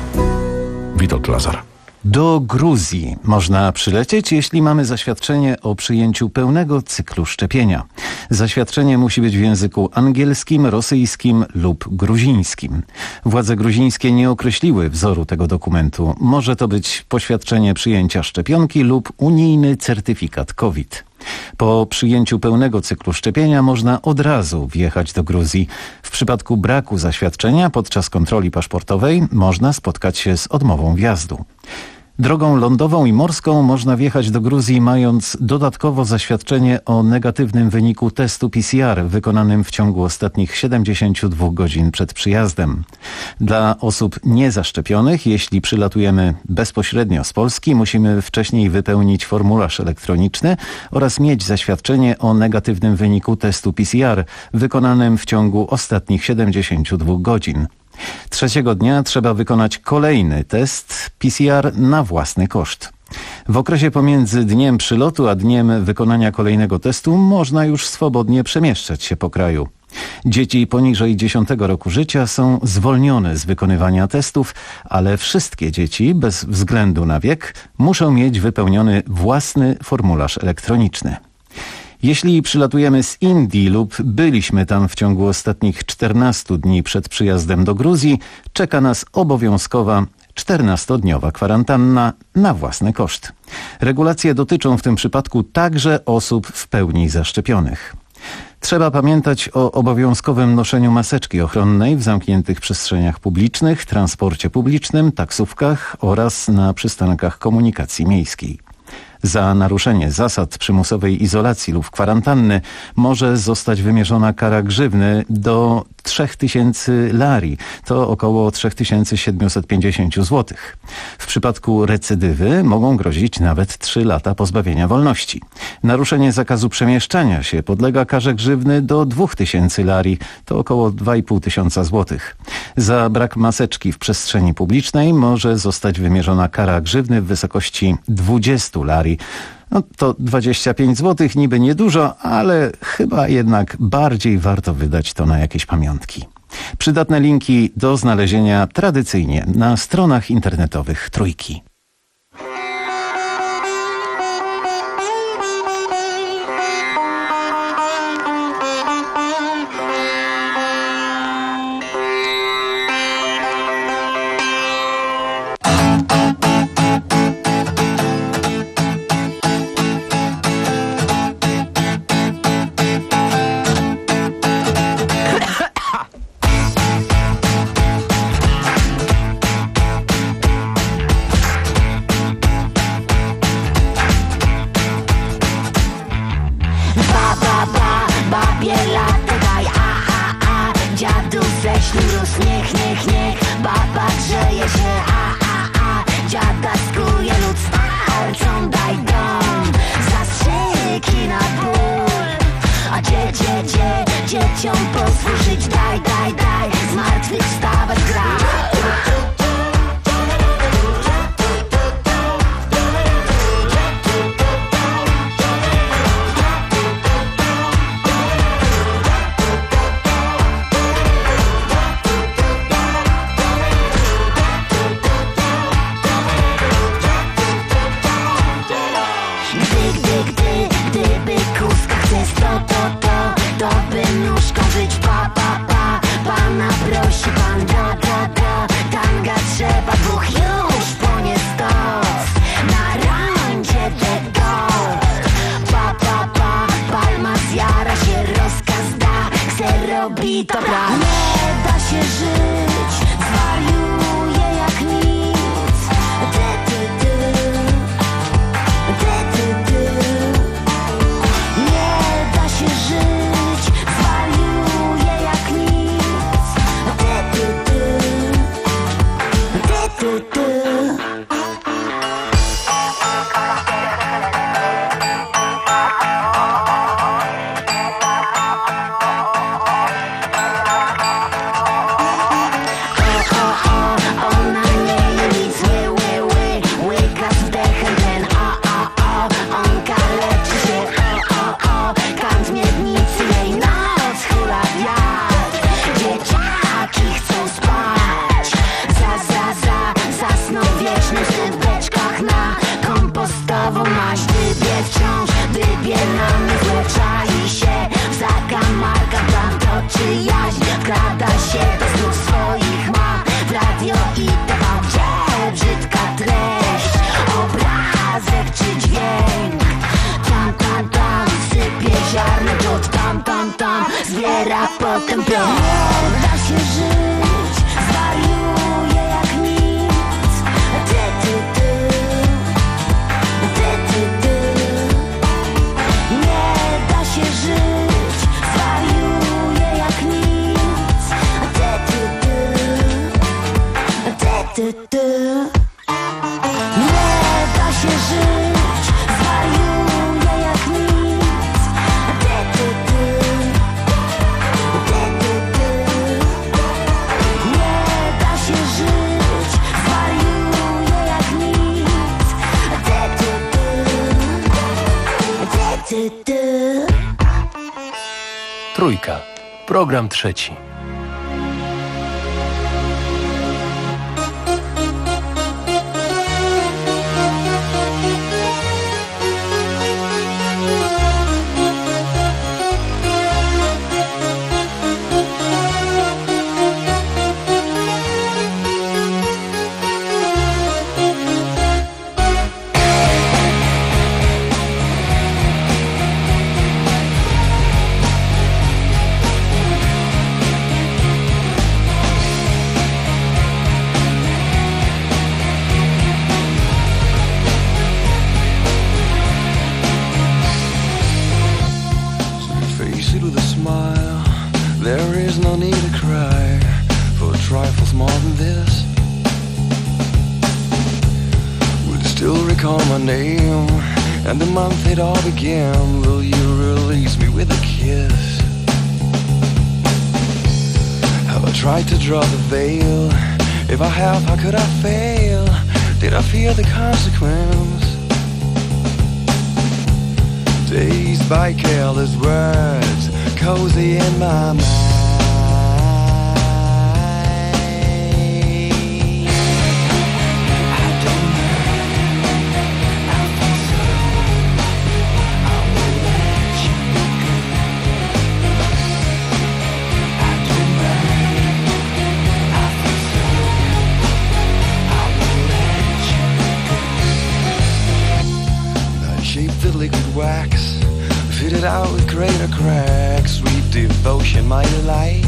Witold Lazar. Do Gruzji można przylecieć, jeśli mamy zaświadczenie o przyjęciu pełnego cyklu szczepienia. Zaświadczenie musi być w języku angielskim, rosyjskim lub gruzińskim. Władze gruzińskie nie określiły wzoru tego dokumentu. Może to być poświadczenie przyjęcia szczepionki lub unijny certyfikat COVID. Po przyjęciu pełnego cyklu szczepienia można od razu wjechać do Gruzji. W przypadku braku zaświadczenia podczas kontroli paszportowej można spotkać się z odmową wjazdu. Drogą lądową i morską można wjechać do Gruzji, mając dodatkowo zaświadczenie o negatywnym wyniku testu P C R wykonanym w ciągu ostatnich siedemdziesięciu dwóch godzin przed przyjazdem. Dla osób niezaszczepionych, jeśli przylatujemy bezpośrednio z Polski, musimy wcześniej wypełnić formularz elektroniczny oraz mieć zaświadczenie o negatywnym wyniku testu P C R wykonanym w ciągu ostatnich siedemdziesięciu dwóch godzin. Trzeciego dnia trzeba wykonać kolejny test P C R na własny koszt. W okresie pomiędzy dniem przylotu a dniem wykonania kolejnego testu można już swobodnie przemieszczać się po kraju. Dzieci poniżej dziesiątego roku życia są zwolnione z wykonywania testów, ale wszystkie dzieci, bez względu na wiek, muszą mieć wypełniony własny formularz elektroniczny. Jeśli przylatujemy z Indii lub byliśmy tam w ciągu ostatnich czternastu dni przed przyjazdem do Gruzji, czeka nas obowiązkowa czternastodniowa kwarantanna na własny koszt. Regulacje dotyczą w tym przypadku także osób w pełni zaszczepionych. Trzeba pamiętać o obowiązkowym noszeniu maseczki ochronnej w zamkniętych przestrzeniach publicznych, transporcie publicznym, taksówkach oraz na przystankach komunikacji miejskiej. Za naruszenie zasad przymusowej izolacji lub kwarantanny może zostać wymierzona kara grzywny do trzech tysięcy lari, to około trzy tysiące siedemset pięćdziesiąt złotych. W przypadku recydywy mogą grozić nawet trzy lata pozbawienia wolności. Naruszenie zakazu przemieszczania się podlega karze grzywny do dwóch tysięcy lari, to około dwa i pół tysiąca złotych. Za brak maseczki w przestrzeni publicznej może zostać wymierzona kara grzywny w wysokości dwudziestu lari. No to dwadzieścia pięć złotych, niby niedużo, ale chyba jednak bardziej warto wydać to na jakieś pamiątki. Przydatne linki do znalezienia tradycyjnie na stronach internetowych Trójki. daj, daj, daj, zmartwychwstawać gra. Dobra, nie da się żyć, zwariuję jak nic. Ty, ty, ty, ty, ty, ty. Nie da się żyć, zwariuję jak nic. Ty, ty, ty, ty, ty, ty. Przyjaźń wkrada się do snów swoich ma. W radio i T V, gdzie brzydka treść, obrazek czy dźwięk. Tam, tam, tam, sypie ziarno drut, tam, tam, tam, zbiera potem pion. Nie da się żyć, zwariuję jak nic. Ty, ty, ty, ty, ty, ty. Nie da się żyć, zwariuję jak nic. Ty, ty, ty, ty, ty, ty. Nie da się żyć, zwariuję jak nic. Ty, ty, ty, ty, ty, ty. Nie da się żyć, zwariuję jak nic. Ty, ty, ty, ty, ty, ty. Trójka. Program trzeci. And the month it all began, will you release me with a kiss? Have I tried to draw the veil? If I have, how could I fail? Did I fear the consequence? Dazed by careless words, cozy in my mind. Wax, fitted out with greater cracks. Sweet devotion, my delight.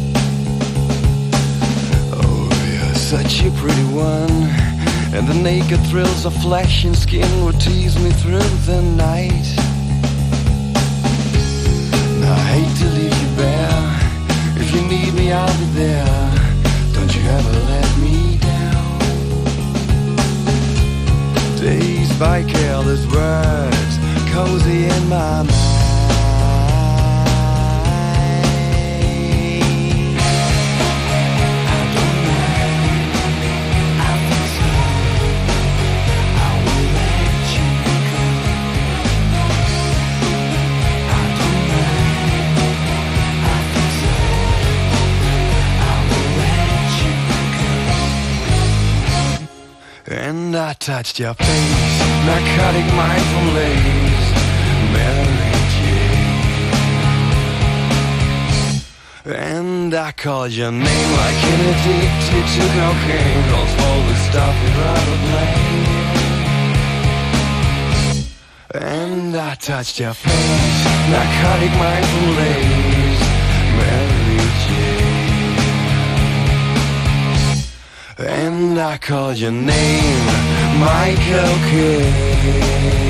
Oh, you're such a pretty one, and the naked thrills of flesh and skin would tease me through the night. Now I hate to leave you bare. If you need me, I'll be there. Don't you ever let me down. Dazed by careless words, cozy in my mind. And I touched your face, narcotic mindful lace, Mary Jane. And I called your name like an addicted to cocaine, cause all the stuff is rather plain. And I touched your face, narcotic mindful lace, Mary Jane. And I called your name, Michael Kidd.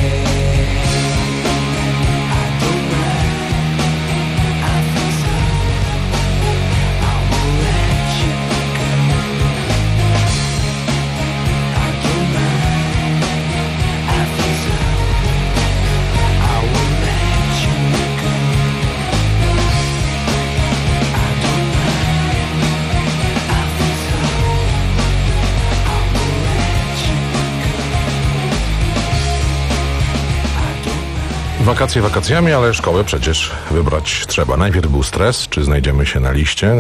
Wakacje wakacjami, ale szkołę przecież wybrać trzeba. Najpierw był stres, czy znajdziemy się na liście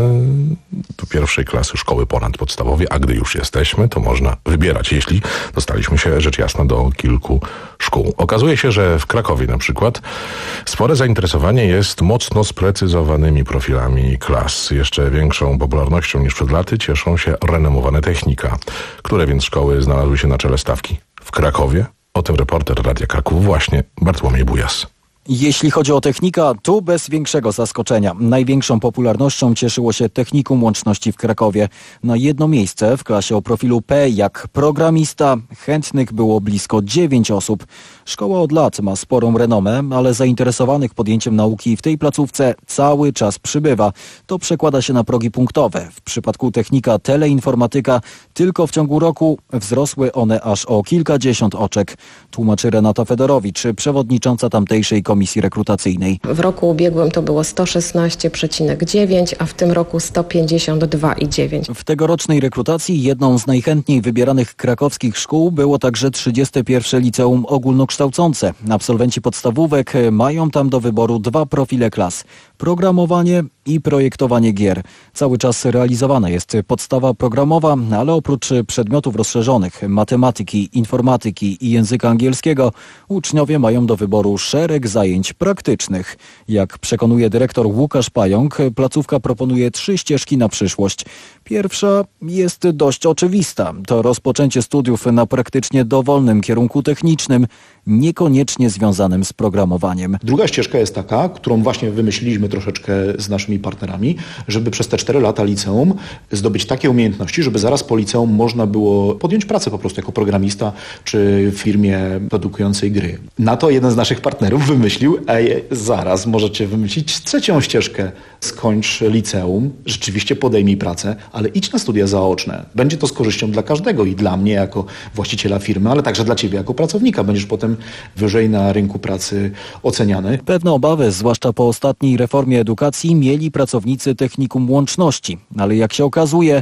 do pierwszej klasy szkoły ponadpodstawowej, a gdy już jesteśmy, to można wybierać, jeśli dostaliśmy się, rzecz jasna, do kilku szkół. Okazuje się, że w Krakowie na przykład spore zainteresowanie jest mocno sprecyzowanymi profilami klas. Jeszcze większą popularnością niż przed laty cieszą się renomowane technika. Które więc szkoły znalazły się na czele stawki? W Krakowie? O tym reporter Radia Kraków właśnie Bartłomiej Bujas. Jeśli chodzi o technika, tu bez większego zaskoczenia. Największą popularnością cieszyło się Technikum Łączności w Krakowie. Na jedno miejsce w klasie o profilu P jak programista chętnych było blisko dziewięć osób. Szkoła od lat ma sporą renomę, ale zainteresowanych podjęciem nauki w tej placówce cały czas przybywa. To przekłada się na progi punktowe. W przypadku technika teleinformatyka tylko w ciągu roku wzrosły one aż o kilkadziesiąt oczek. Tłumaczy Renata Fedorowicz, przewodnicząca tamtejszej komisji Komisji Rekrutacyjnej. W roku ubiegłym to było sto szesnaście przecinek dziewięć, a w tym roku sto pięćdziesiąt dwa przecinek dziewięć. W tegorocznej rekrutacji jedną z najchętniej wybieranych krakowskich szkół było także trzydzieste pierwsze Liceum Ogólnokształcące. Absolwenci podstawówek mają tam do wyboru dwa profile klas. Programowanie i projektowanie gier. Cały czas realizowana jest podstawa programowa, ale oprócz przedmiotów rozszerzonych matematyki, informatyki i języka angielskiego uczniowie mają do wyboru szereg zajęć praktycznych. Jak przekonuje dyrektor Łukasz Pająk, placówka proponuje trzy ścieżki na przyszłość. Pierwsza jest dość oczywista. To rozpoczęcie studiów na praktycznie dowolnym kierunku technicznym, niekoniecznie związanym z programowaniem. Druga ścieżka jest taka, którą właśnie wymyśliliśmy troszeczkę z naszymi partnerami, żeby przez te cztery lata liceum zdobyć takie umiejętności, żeby zaraz po liceum można było podjąć pracę po prostu jako programista czy w firmie produkującej gry. Na to jeden z naszych partnerów wymyślił, ej, zaraz możecie wymyślić trzecią ścieżkę. Skończ liceum, rzeczywiście podejmij pracę, ale idź na studia zaoczne. Będzie to z korzyścią dla każdego i dla mnie jako właściciela firmy, ale także dla ciebie jako pracownika. Będziesz potem wyżej na rynku pracy oceniany. Pewne obawy, zwłaszcza po ostatniej reformie edukacji, mieli pracownicy Technikum Łączności. Ale jak się okazuje,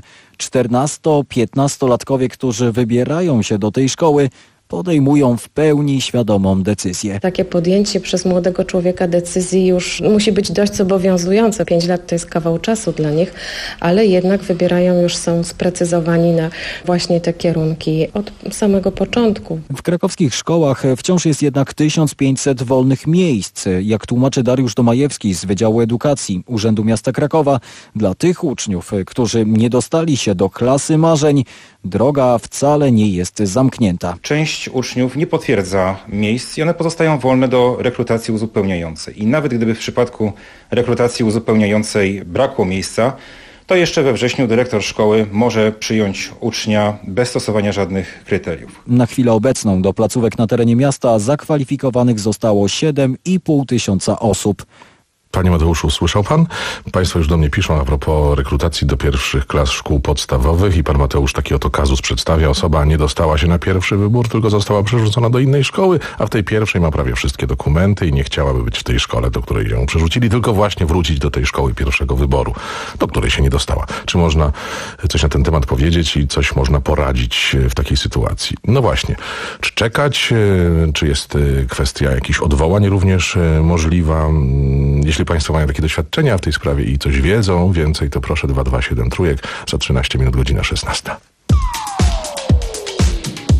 czternasto-piętnastolatkowie, którzy wybierają się do tej szkoły, podejmują w pełni świadomą decyzję. Takie podjęcie przez młodego człowieka decyzji już musi być dość zobowiązujące. Pięć lat to jest kawał czasu dla nich, ale jednak wybierają, już są sprecyzowani na właśnie te kierunki od samego początku. W krakowskich szkołach wciąż jest jednak tysiąc pięćset wolnych miejsc. Jak tłumaczy Dariusz Domajewski z Wydziału Edukacji Urzędu Miasta Krakowa, dla tych uczniów, którzy nie dostali się do klasy marzeń, droga wcale nie jest zamknięta. Część uczniów nie potwierdza miejsc i one pozostają wolne do rekrutacji uzupełniającej. I nawet gdyby w przypadku rekrutacji uzupełniającej brakło miejsca, to jeszcze we wrześniu dyrektor szkoły może przyjąć ucznia bez stosowania żadnych kryteriów. Na chwilę obecną do placówek na terenie miasta zakwalifikowanych zostało siedem i pół tysiąca osób. Panie Mateuszu, słyszał pan? Państwo już do mnie piszą a propos rekrutacji do pierwszych klas szkół podstawowych i pan Mateusz taki oto kazus przedstawia. Osoba nie dostała się na pierwszy wybór, tylko została przerzucona do innej szkoły, a w tej pierwszej ma prawie wszystkie dokumenty i nie chciałaby być w tej szkole, do której ją przerzucili, tylko właśnie wrócić do tej szkoły pierwszego wyboru, do której się nie dostała. Czy można coś na ten temat powiedzieć i coś można poradzić w takiej sytuacji? No właśnie. Czy czekać? Czy jest kwestia jakichś odwołań również możliwa? Jeśli Państwo mają takie doświadczenia w tej sprawie i coś wiedzą więcej, to proszę dwa dwa siedem trójek za trzynaście minut, godzina szesnasta.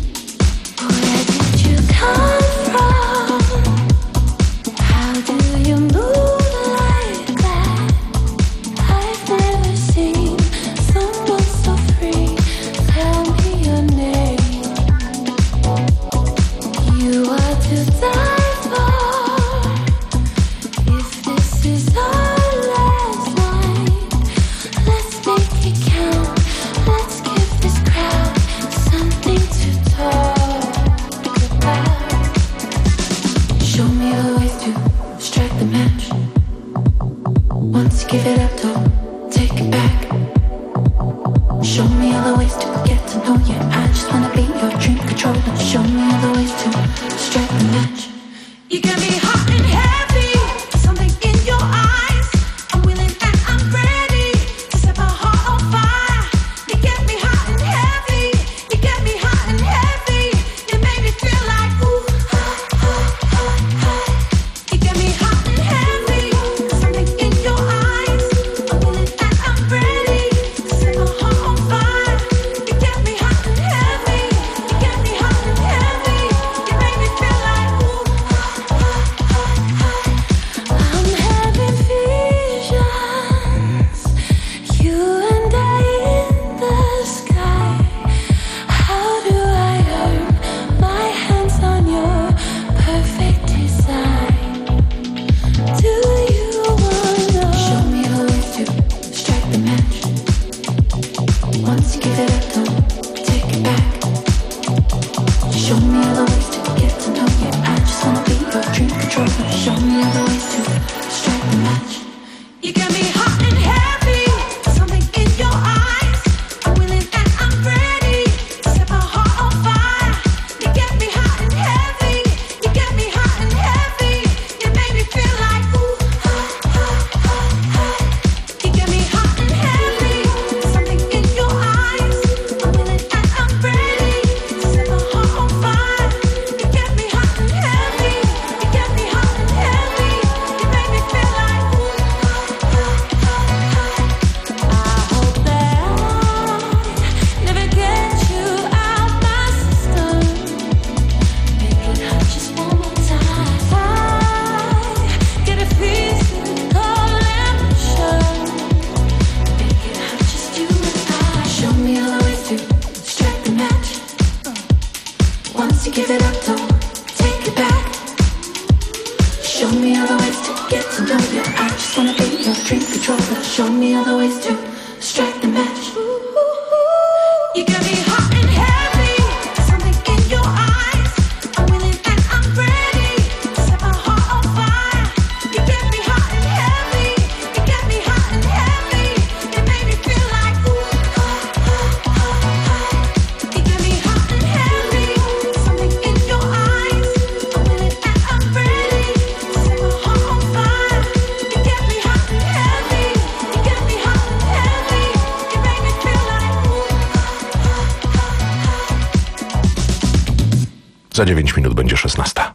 Show me all the ways to get to know you. I just wanna be your dream controller. Show me all the ways to strike the match. You got me hot and heavy, something in your eyes. I'm willing and I'm ready to set my heart on fire. You get me hot and heavy, you get me hot and heavy. You make me feel like ooh, ah, ah, ah, ah. You get me hot and heavy, something in your eyes. I'm willing and I'm ready to set my heart on fire. You get me hot and heavy, you get me hot and heavy. You make me feel like ooh. Never get you out my system. Make it hot just one more time. I get a physical ambition. Make it hot just you and I. Show me all the ways to strike the match. Once you give it up, don't take it back. Show me all the ways to get to know you. I just wanna be your dream controller. Show me all the ways to strike the match. You got me hot and heavy, something in your eyes. I'm willing and I'm ready to set my heart on fire. You get me hot and heavy, you get me hot and heavy. You make me feel like ooh, ah, ah, ah, ah. You get me hot and heavy, something in your eyes. I'm willing and I'm ready to set my heart on fire. You get me hot and heavy, you get me hot and heavy. You make me feel like ooh. Za dziewięć minut będzie szesnasta.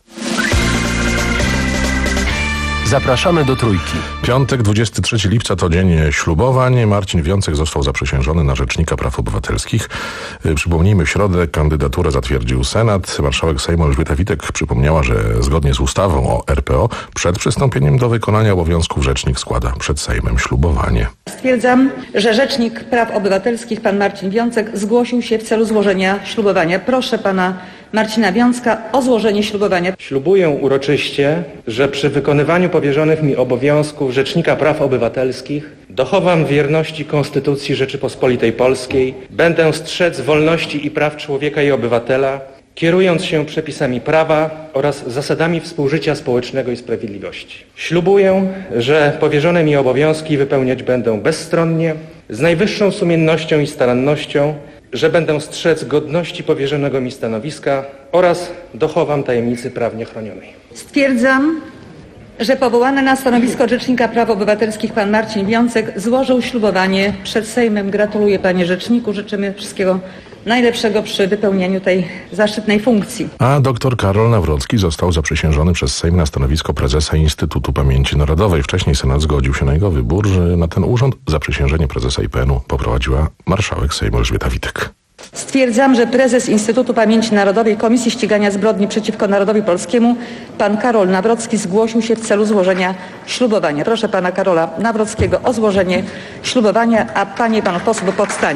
Zapraszamy do Trójki. Piątek, dwudziestego trzeciego lipca to dzień ślubowań. Marcin Wiącek został zaprzysiężony na Rzecznika Praw Obywatelskich. Przypomnijmy, w środę kandydaturę zatwierdził Senat. Marszałek Sejmu Elżbieta Witek przypomniała, że zgodnie z ustawą o R P O przed przystąpieniem do wykonania obowiązków rzecznik składa przed Sejmem ślubowanie. Stwierdzam, że Rzecznik Praw Obywatelskich, pan Marcin Wiącek, zgłosił się w celu złożenia ślubowania. Proszę pana Marcina Wiącka o złożenie ślubowania. Ślubuję uroczyście, że przy wykonywaniu powierzonych mi obowiązków Rzecznika Praw Obywatelskich dochowam wierności Konstytucji Rzeczypospolitej Polskiej, będę strzec wolności i praw człowieka i obywatela, kierując się przepisami prawa oraz zasadami współżycia społecznego i sprawiedliwości. Ślubuję, że powierzone mi obowiązki wypełniać będę bezstronnie, z najwyższą sumiennością i starannością, że będę strzec godności powierzonego mi stanowiska oraz dochowam tajemnicy prawnie chronionej. Stwierdzam, że powołany na stanowisko Rzecznika Praw Obywatelskich pan Marcin Wiącek złożył ślubowanie przed Sejmem. Gratuluję panie rzeczniku, życzymy wszystkiego najlepszego przy wypełnianiu tej zaszczytnej funkcji. A dr Karol Nawrocki został zaprzysiężony przez Sejm na stanowisko prezesa Instytutu Pamięci Narodowej. Wcześniej Senat zgodził się na jego wybór, że na ten urząd zaprzysiężenie prezesa I P N u poprowadziła marszałek Sejmu Elżbieta Witek. Stwierdzam, że prezes Instytutu Pamięci Narodowej Komisji Ścigania Zbrodni przeciwko Narodowi Polskiemu pan Karol Nawrocki zgłosił się w celu złożenia ślubowania. Proszę pana Karola Nawrockiego o złożenie ślubowania, a panie i panów posłów powstanie.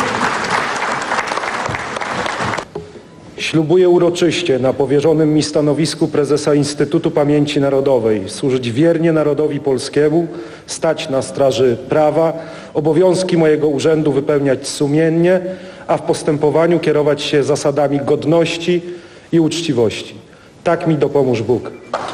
Ślubuję uroczyście na powierzonym mi stanowisku prezesa Instytutu Pamięci Narodowej służyć wiernie narodowi polskiemu, stać na straży prawa, obowiązki mojego urzędu wypełniać sumiennie, a w postępowaniu kierować się zasadami godności i uczciwości. Tak mi dopomóż Bóg.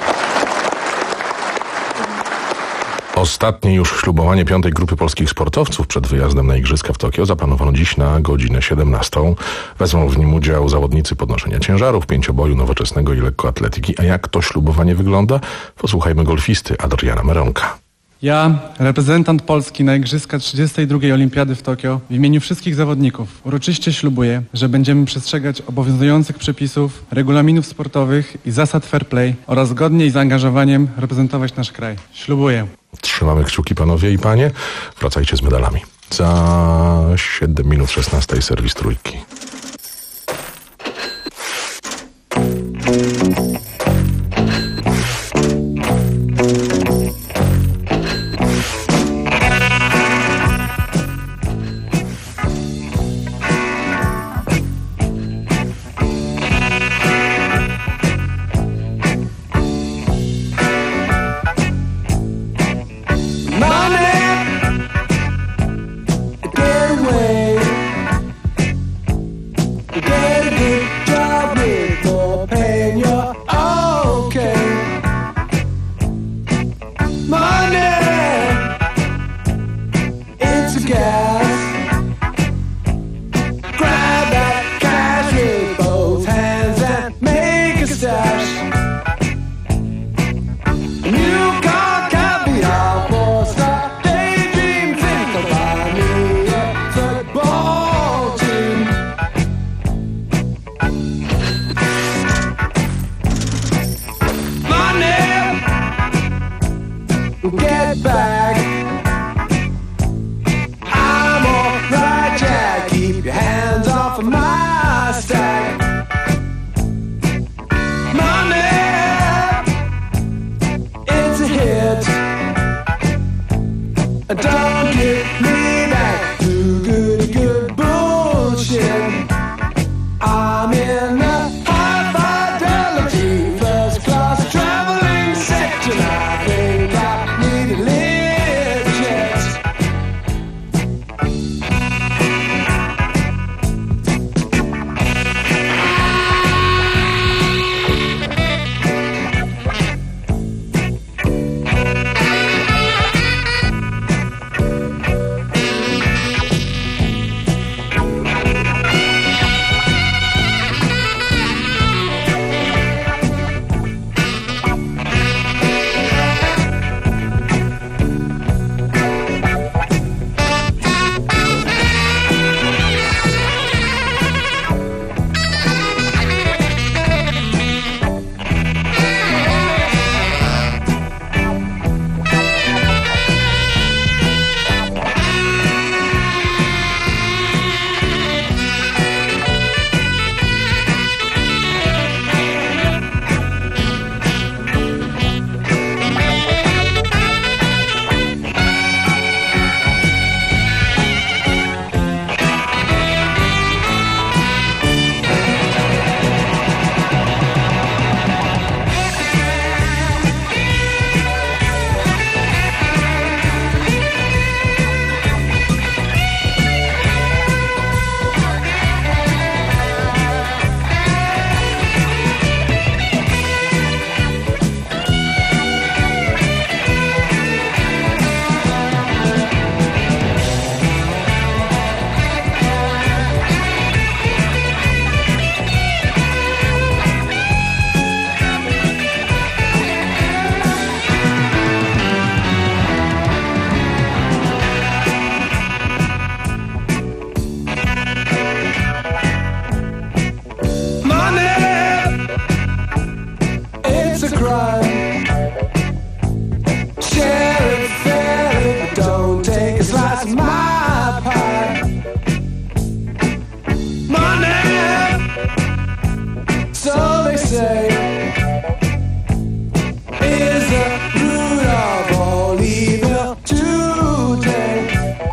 Ostatnie już ślubowanie piątej grupy polskich sportowców przed wyjazdem na Igrzyska w Tokio zaplanowano dziś na godzinę siedemnastą. Wezmą w nim udział zawodnicy podnoszenia ciężarów, pięcioboju, nowoczesnego i lekkoatletyki. A jak to ślubowanie wygląda? Posłuchajmy golfisty Adriana Meronka. Ja, reprezentant Polski na Igrzyska trzydziestej drugiej Olimpiady w Tokio, w imieniu wszystkich zawodników uroczyście ślubuję, że będziemy przestrzegać obowiązujących przepisów, regulaminów sportowych i zasad fair play oraz godnie i zaangażowaniem reprezentować nasz kraj. Ślubuję. Trzymamy kciuki panowie i panie. Wracajcie z medalami. Za siedem minut szesnastej serwis Trójki. day is the root of all evil today.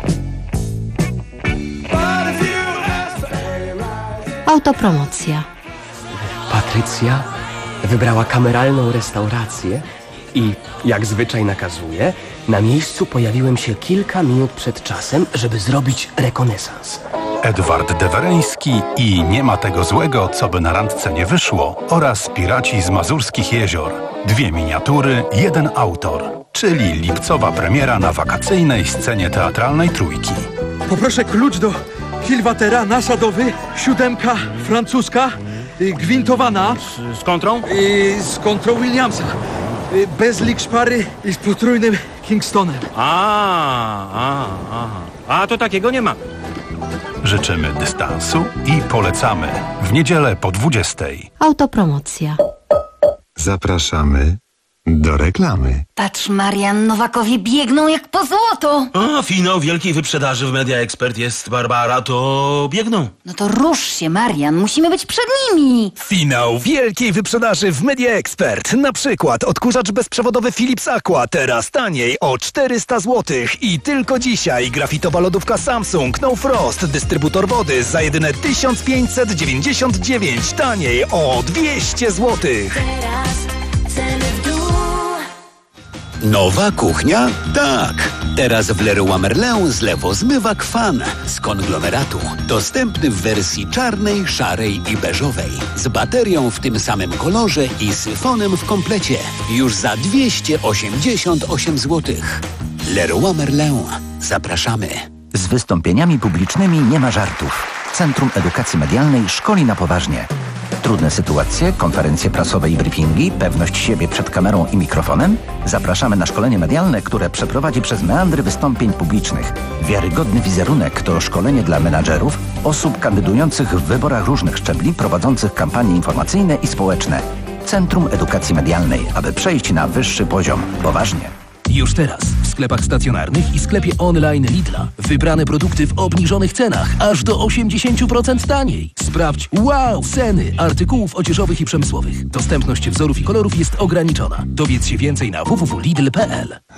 But if you ask the Autopromocja. Patrycja wybrała kameralną restaurację i, jak zwyczaj nakazuje, na miejscu pojawiłem się kilka minut przed czasem, żeby zrobić rekonesans. Edward Dewereński i Nie ma tego złego, co by na randce nie wyszło oraz Piraci z Mazurskich Jezior. Dwie miniatury, jeden autor, czyli lipcowa premiera na wakacyjnej scenie teatralnej Trójki. Poproszę klucz do kilwatera nasadowy, siódemka francuska, y, gwintowana. Z kontrą? Y, z kontrą Williamsa. Y, bez lik szpary i z potrójnym Kingstonem. A, a, a. A to takiego nie ma. Życzymy dystansu i polecamy w niedzielę po dwudziestej. Autopromocja. Zapraszamy do reklamy. Patrz, Marian, Nowakowie biegną jak po złoto. A, finał wielkiej wyprzedaży w Media Expert jest, Barbara, to biegną. No to rusz się, Marian, musimy być przed nimi. Finał wielkiej wyprzedaży w Media Expert. Na przykład odkurzacz bezprzewodowy Philips Aqua, teraz taniej o czterysta złotych. I tylko dzisiaj grafitowa lodówka Samsung No Frost, dystrybutor wody za jedyne tysiąc pięćset dziewięćdziesiąt dziewięć, taniej o dwieście złotych. Nowa kuchnia? Tak! Teraz w Leroy Merlin zlewozmywak Fan z konglomeratu. Dostępny w wersji czarnej, szarej i beżowej. Z baterią w tym samym kolorze i syfonem w komplecie. Już za dwieście osiemdziesiąt osiem złotych. Leroy Merlin. Zapraszamy. Z wystąpieniami publicznymi nie ma żartów. Centrum Edukacji Medialnej szkoli na poważnie. Trudne sytuacje, konferencje prasowe i briefingi, pewność siebie przed kamerą i mikrofonem? Zapraszamy na szkolenie medialne, które przeprowadzi przez meandry wystąpień publicznych. Wiarygodny wizerunek to szkolenie dla menadżerów, osób kandydujących w wyborach różnych szczebli, prowadzących kampanie informacyjne i społeczne. Centrum Edukacji Medialnej, aby przejść na wyższy poziom. Poważnie. Już teraz w sklepach stacjonarnych i sklepie online Lidla. Wybrane produkty w obniżonych cenach, aż do osiemdziesiąt procent taniej. Sprawdź wow ceny artykułów odzieżowych i przemysłowych. Dostępność wzorów i kolorów jest ograniczona. Dowiedz się więcej na w w w kropka lidl kropka p l.